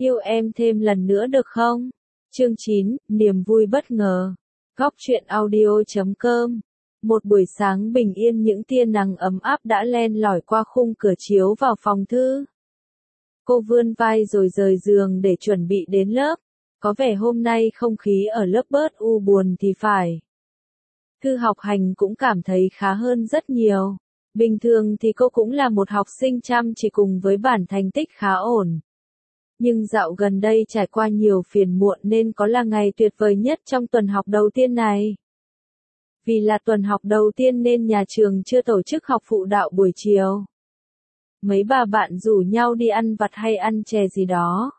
Yêu em thêm lần nữa được không? Chương 9, niềm vui bất ngờ. Góc truyện audio.com. Một buổi sáng bình yên, những tia nắng ấm áp đã len lỏi qua khung cửa chiếu vào phòng Thư. Cô vươn vai rồi rời giường để chuẩn bị đến lớp. Có vẻ hôm nay không khí ở lớp bớt u buồn thì phải. Thư học hành cũng cảm thấy khá hơn rất nhiều. Bình thường thì cô cũng là một học sinh chăm chỉ cùng với bản thành tích khá ổn. Nhưng dạo gần đây trải qua nhiều phiền muộn nên có là ngày tuyệt vời nhất trong tuần học đầu tiên này. Vì là tuần học đầu tiên nên nhà trường chưa tổ chức học phụ đạo buổi chiều. Mấy bà bạn rủ nhau đi ăn vặt hay ăn chè gì đó.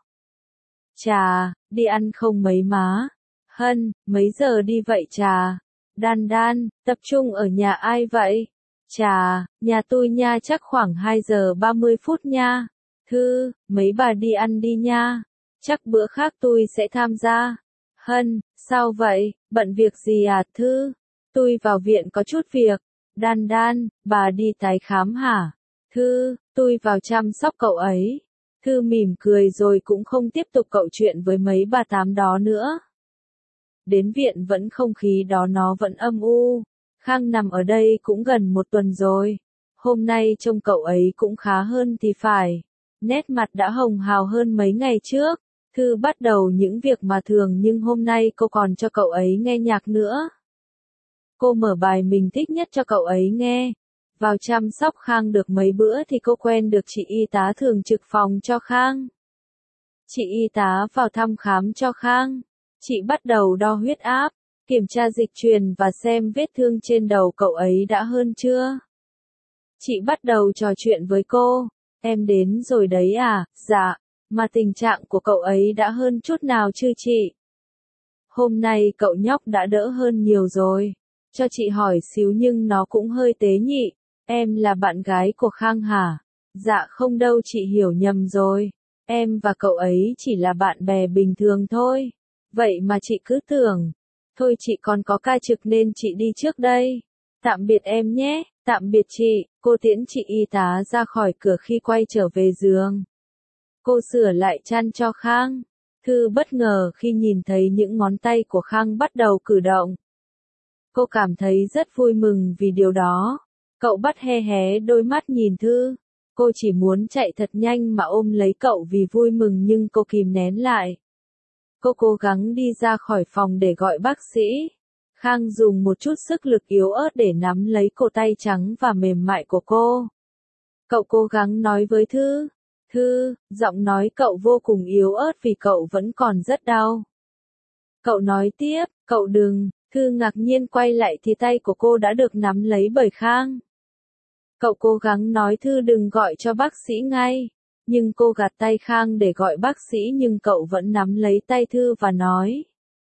Chà, đi ăn không mấy má. Hân, mấy giờ đi vậy chà? Đan Đan, tập trung ở nhà ai vậy? Chà, nhà tôi nha, chắc khoảng 2 giờ 30 phút nha. Thư, mấy bà đi ăn đi nha. Chắc bữa khác tôi sẽ tham gia. Hân, sao vậy, bận việc gì à Thư? Tôi vào viện có chút việc. Đan Đan, bà đi tái khám hả? Thư, tôi vào chăm sóc cậu ấy. Thư mỉm cười rồi cũng không tiếp tục cậu chuyện với mấy bà tám đó nữa. Đến viện vẫn không khí đó nó vẫn âm u. Khang nằm ở đây cũng gần 1 tuần rồi. Hôm nay trông cậu ấy cũng khá hơn thì phải. Nét mặt đã hồng hào hơn mấy ngày trước. Thư bắt đầu những việc mà thường nhưng hôm nay cô còn cho cậu ấy nghe nhạc nữa. Cô mở bài mình thích nhất cho cậu ấy nghe. Vào chăm sóc Khang được mấy bữa thì cô quen được chị y tá thường trực phòng cho Khang. Chị y tá vào thăm khám cho Khang. Chị bắt đầu đo huyết áp, kiểm tra dịch truyền và xem vết thương trên đầu cậu ấy đã hơn chưa. Chị bắt đầu trò chuyện với cô. Em đến rồi đấy à? Dạ, mà tình trạng của cậu ấy đã hơn chút nào chưa chị? Hôm nay cậu nhóc đã đỡ hơn nhiều rồi. Cho chị hỏi xíu nhưng nó cũng hơi tế nhị. Em là bạn gái của Khang hả? Dạ không đâu, chị hiểu nhầm rồi. Em và cậu ấy chỉ là bạn bè bình thường thôi. Vậy mà chị cứ tưởng. Thôi chị còn có ca trực nên chị đi trước đây. Tạm biệt em nhé, tạm biệt chị. Cô tiễn chị y tá ra khỏi cửa khi quay trở về giường. Cô sửa lại chăn cho Khang. Thư bất ngờ khi nhìn thấy những ngón tay của Khang bắt đầu cử động. Cô cảm thấy rất vui mừng vì điều đó. Cậu bắt hé hé đôi mắt nhìn Thư. Cô chỉ muốn chạy thật nhanh mà ôm lấy cậu vì vui mừng nhưng cô kìm nén lại. Cô cố gắng đi ra khỏi phòng để gọi bác sĩ. Khang dùng một chút sức lực yếu ớt để nắm lấy cổ tay trắng và mềm mại của cô. Cậu cố gắng nói với Thư. Thư, giọng nói cậu vô cùng yếu ớt vì cậu vẫn còn rất đau. Cậu nói tiếp, cậu đừng. Thư ngạc nhiên quay lại thì tay của cô đã được nắm lấy bởi Khang. Cậu cố gắng nói Thư đừng gọi cho bác sĩ ngay. Nhưng cô gạt tay Khang để gọi bác sĩ nhưng cậu vẫn nắm lấy tay Thư và nói.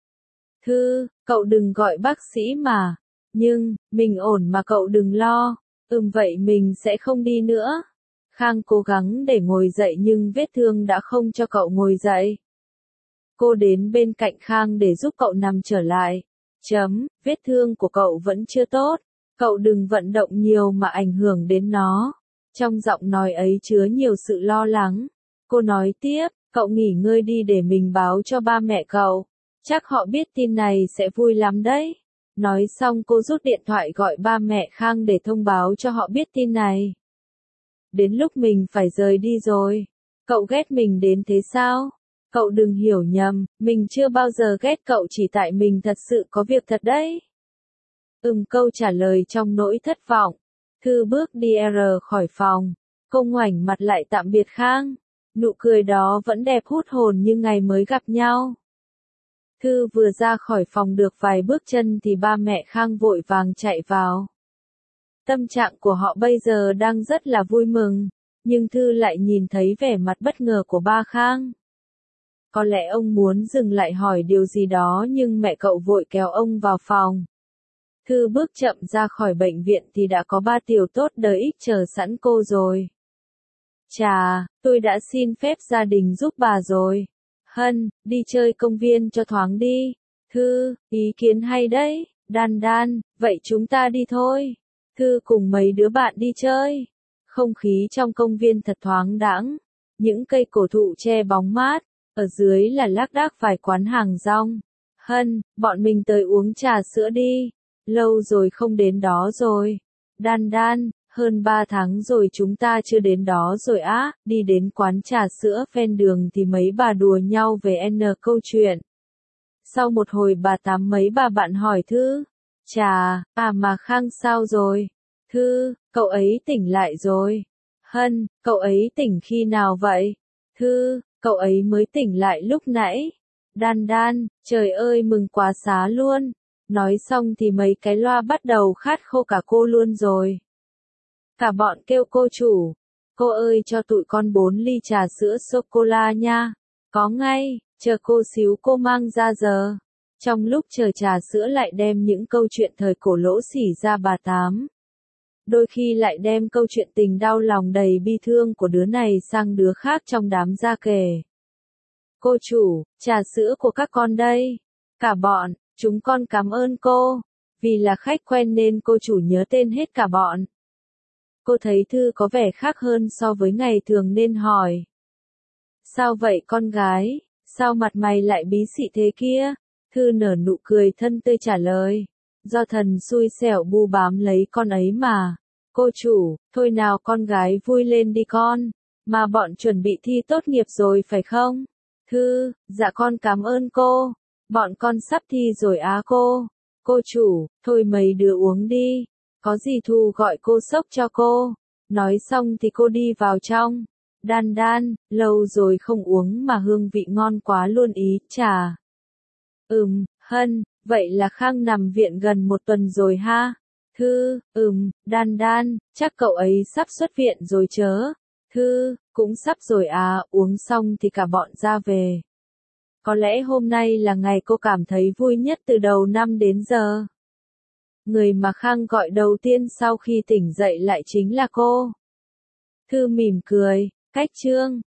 Thư, cậu đừng gọi bác sĩ mà. Nhưng, mình ổn mà cậu đừng lo. Vậy mình sẽ không đi nữa. Khang cố gắng để ngồi dậy nhưng vết thương đã không cho cậu ngồi dậy. Cô đến bên cạnh Khang để giúp cậu nằm trở lại. Vết thương của cậu vẫn chưa tốt. Cậu đừng vận động nhiều mà ảnh hưởng đến nó. Trong giọng nói ấy chứa nhiều sự lo lắng. Cô nói tiếp, cậu nghỉ ngơi đi để mình báo cho ba mẹ cậu. Chắc họ biết tin này sẽ vui lắm đấy. Nói xong cô rút điện thoại gọi ba mẹ Khang để thông báo cho họ biết tin này. Đến lúc mình phải rời đi rồi. Cậu ghét mình đến thế sao? Cậu đừng hiểu nhầm, mình chưa bao giờ ghét cậu, chỉ tại mình thật sự có việc thật đấy. Câu trả lời trong nỗi thất vọng. Thư bước đi khỏi phòng. Cô ngoảnh mặt lại tạm biệt Khang. Nụ cười đó vẫn đẹp hút hồn như ngày mới gặp nhau. Thư vừa ra khỏi phòng được vài bước chân thì ba mẹ Khang vội vàng chạy vào. Tâm trạng của họ bây giờ đang rất là vui mừng. Nhưng Thư lại nhìn thấy vẻ mặt bất ngờ của ba Khang. Có lẽ ông muốn dừng lại hỏi điều gì đó nhưng mẹ cậu vội kéo ông vào phòng. Thư bước chậm ra khỏi bệnh viện thì đã có ba tiểu tốt đời ích chờ sẵn cô rồi. Chà, tôi đã xin phép gia đình giúp bà rồi. Hân, đi chơi công viên cho thoáng đi. Thư, ý kiến hay đấy. Đan Đan, vậy chúng ta đi thôi. Thư cùng mấy đứa bạn đi chơi. Không khí trong công viên thật thoáng đãng. Những cây cổ thụ che bóng mát. Ở dưới là lác đác vài quán hàng rong. Hân, bọn mình tới uống trà sữa đi. Lâu rồi không đến đó rồi. Đan Đan, hơn 3 tháng rồi chúng ta chưa đến đó rồi á. Đi đến quán trà sữa ven đường thì mấy bà đùa nhau về câu chuyện. Sau một hồi bà tám mấy bà bạn hỏi Thư. Chà, mà Khang sao rồi? Thư, cậu ấy tỉnh lại rồi. Hân, cậu ấy tỉnh khi nào vậy? Thư, cậu ấy mới tỉnh lại lúc nãy. Đan Đan, trời ơi mừng quá xá luôn. Nói xong thì mấy cái loa bắt đầu khát khô cả cô luôn rồi. Cả bọn kêu cô chủ. Cô ơi cho tụi con 4 ly trà sữa sô-cô-la nha. Có ngay, chờ cô xíu cô mang ra giờ. Trong lúc chờ trà sữa lại đem những câu chuyện thời cổ lỗ xỉ ra bà tám. Đôi khi lại đem câu chuyện tình đau lòng đầy bi thương của đứa này sang đứa khác trong đám ra kể. Cô chủ, trà sữa của các con đây. Cả bọn, chúng con cảm ơn cô. Vì là khách quen nên cô chủ nhớ tên hết cả bọn. Cô thấy Thư có vẻ khác hơn so với ngày thường nên hỏi. Sao vậy con gái? Sao mặt mày lại bí xị thế kia? Thư nở nụ cười thân tươi trả lời. Do thần xui xẻo bu bám lấy con ấy mà. Cô chủ, thôi nào con gái vui lên đi con. Mà bọn chuẩn bị thi tốt nghiệp rồi phải không? Thư, dạ con cảm ơn cô. Bọn con sắp thi rồi á cô. Cô chủ, thôi mấy đứa uống đi. Có gì Thu gọi cô xốc cho cô. Nói xong thì cô đi vào trong. Đan Đan, lâu rồi không uống mà hương vị ngon quá luôn ý, trà. Hân, vậy là Khang nằm viện gần 1 tuần rồi ha? Thư, Đan Đan, chắc cậu ấy sắp xuất viện rồi chớ. Thư, cũng sắp rồi à, uống xong thì cả bọn ra về. Có lẽ hôm nay là ngày cô cảm thấy vui nhất từ đầu năm đến giờ. Người mà Khang gọi đầu tiên sau khi tỉnh dậy lại chính là cô. Thư mỉm cười, cách chương.